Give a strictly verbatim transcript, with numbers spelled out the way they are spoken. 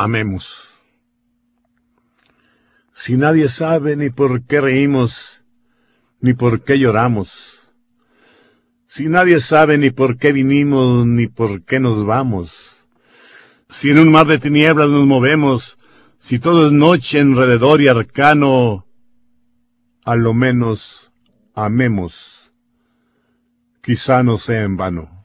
amemos. Si nadie sabe ni por qué reímos, ni por qué lloramos, si nadie sabe ni por qué vinimos, ni por qué nos vamos, si en un mar de tinieblas nos movemos, si todo es noche enrededor y arcano, a lo menos amemos, quizá no sea en vano.